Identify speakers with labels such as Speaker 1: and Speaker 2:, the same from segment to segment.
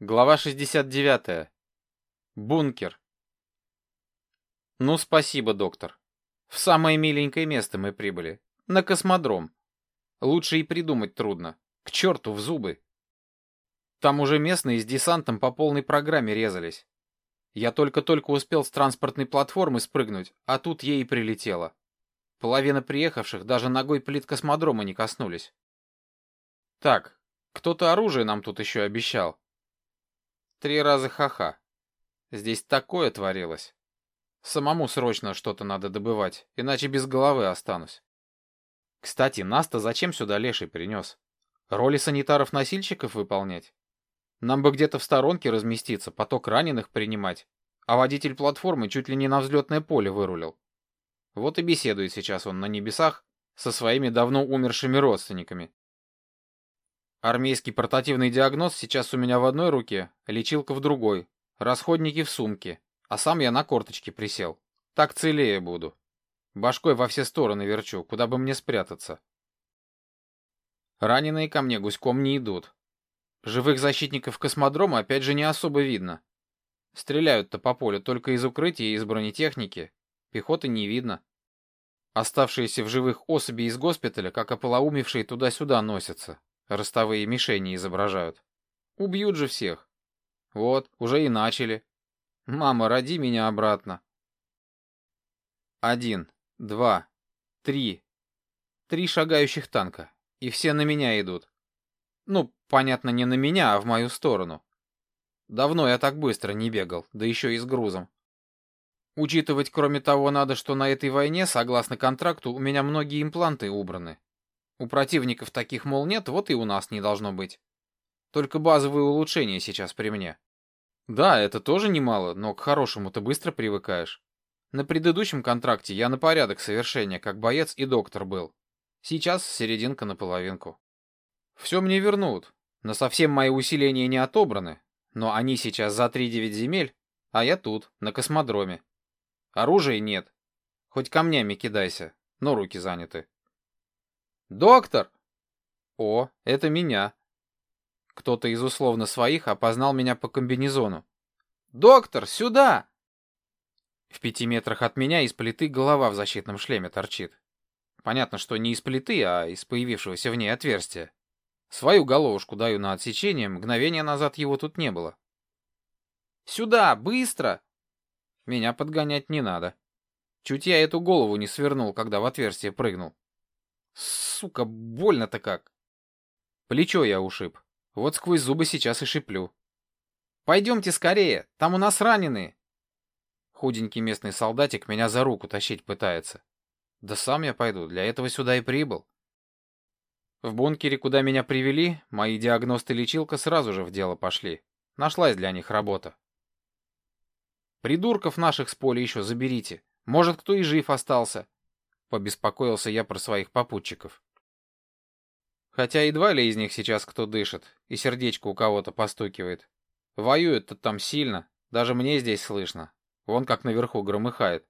Speaker 1: Глава 69. Бункер. Ну, спасибо, доктор. В самое миленькое место мы прибыли. На космодром. Лучше и придумать трудно. К черту в зубы. Там уже местные с десантом по полной программе резались. Я только-только успел с транспортной платформы спрыгнуть, а тут ей и прилетело. Половина приехавших даже ногой плит космодрома не коснулись. Так, кто-то оружие нам тут еще обещал. 3 раза ха-ха. Здесь такое творилось. Самому срочно что-то надо добывать, иначе без головы останусь. Кстати, нас-то зачем сюда леший принес? Роли санитаров-носильщиков выполнять? Нам бы где-то в сторонке разместиться, поток раненых принимать, а водитель платформы чуть ли не на взлетное поле вырулил. Вот и беседует сейчас он на небесах со своими давно умершими родственниками. Армейский портативный диагноз сейчас у меня в одной руке, лечилка в другой, расходники в сумке, а сам я на корточки присел. Так целее буду. Башкой во все стороны верчу, куда бы мне спрятаться. Раненые ко мне гуськом не идут. Живых защитников космодрома опять же не особо видно. Стреляют-то по полю только из укрытия и из бронетехники. Пехоты не видно. Оставшиеся в живых особи из госпиталя, как ополоумевшие туда-сюда носятся. Ростовые мишени изображают. Убьют же всех. Вот, уже и начали. Мама, роди меня обратно. 1, 2, 3. 3 шагающих танка. И все на меня идут. Ну, понятно, не на меня, а в мою сторону. Давно я так быстро не бегал, да еще и с грузом. Учитывать, кроме того, надо, что на этой войне, согласно контракту, у меня многие импланты убраны. У противников таких, мол, нет, вот и у нас не должно быть. Только базовые улучшения сейчас при мне. Да, это тоже немало, но к хорошему-то быстро привыкаешь. На предыдущем контракте я на порядок совершения, как боец и доктор был. Сейчас серединка на половинку. Все мне вернут, но совсем мои усиления не отобраны. Но они сейчас за 3-9 земель, а я тут, на космодроме. Оружия нет. Хоть камнями кидайся, но руки заняты. «Доктор!» О, это меня. Кто-то из условно своих опознал меня по комбинезону. «Доктор, сюда!» В 5 метрах от меня из плиты голова в защитном шлеме торчит. Понятно, что не из плиты, а из появившегося в ней отверстия. Свою головушку даю на отсечение, мгновение назад его тут не было. «Сюда, быстро!» Меня подгонять не надо. Чуть я эту голову не свернул, когда в отверстие прыгнул. Сука, больно-то как. Плечо я ушиб. Вот сквозь зубы сейчас и шиплю. «Пойдемте скорее, там у нас раненые!» Худенький местный солдатик меня за руку тащить пытается. Да сам я пойду, для этого сюда и прибыл. В бункере, куда меня привели, мои диагност и лечилка сразу же в дело пошли. Нашлась для них работа. «Придурков наших с поля еще заберите. Может, кто и жив остался», — побеспокоился я про своих попутчиков. Хотя едва ли из них сейчас кто дышит, и сердечко у кого-то постукивает. Воюют-то там сильно, даже мне здесь слышно. Вон как наверху громыхает.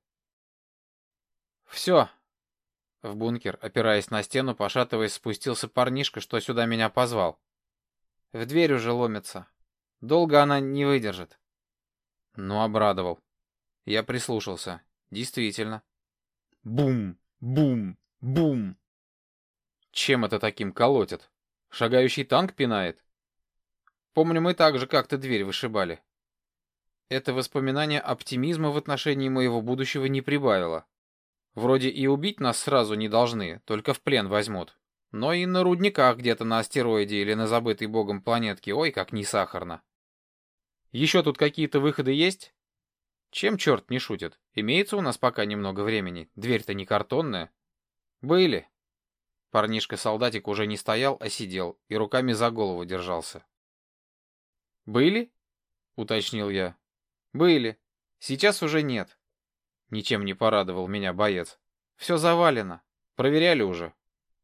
Speaker 1: «Все». В бункер, опираясь на стену, пошатываясь, спустился парнишка, что сюда меня позвал. В дверь уже ломится. Долго она не выдержит. Ну, обрадовал. Я прислушался. Действительно. Бум, бум, бум. Чем это таким колотит? Шагающий танк пинает? Помню, мы так же как-то дверь вышибали. Это воспоминание оптимизма в отношении моего будущего не прибавило. Вроде и убить нас сразу не должны, только в плен возьмут. Но и на рудниках где-то на астероиде или на забытой богом планетке, ой, как не сахарно. Еще тут какие-то выходы есть? Чем черт не шутит? Имеется у нас пока немного времени, дверь-то не картонная. Были. Парнишка-солдатик уже не стоял, а сидел и руками за голову держался. «Были?» — уточнил я. «Были. Сейчас уже нет». Ничем не порадовал меня боец. «Все завалено. Проверяли уже».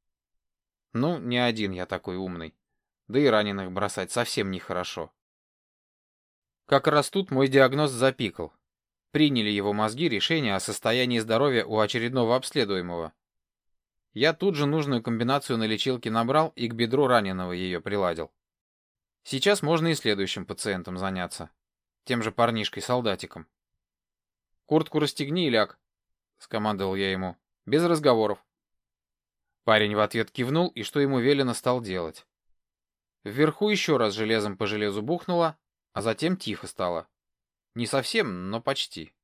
Speaker 1: Ну, не один я такой умный. Да и раненых бросать совсем нехорошо. Как раз тут мой диагноз запикал. Приняли его мозги решение о состоянии здоровья у очередного обследуемого. Я тут же нужную комбинацию на лечилке набрал и к бедру раненого ее приладил. Сейчас можно и следующим пациентом заняться. Тем же парнишкой-солдатиком. «Куртку расстегни и ляг», — скомандовал я ему. «Без разговоров». Парень в ответ кивнул и, что ему велено, стал делать. Вверху еще раз железом по железу бухнуло, а затем тихо стало. Не совсем, но почти.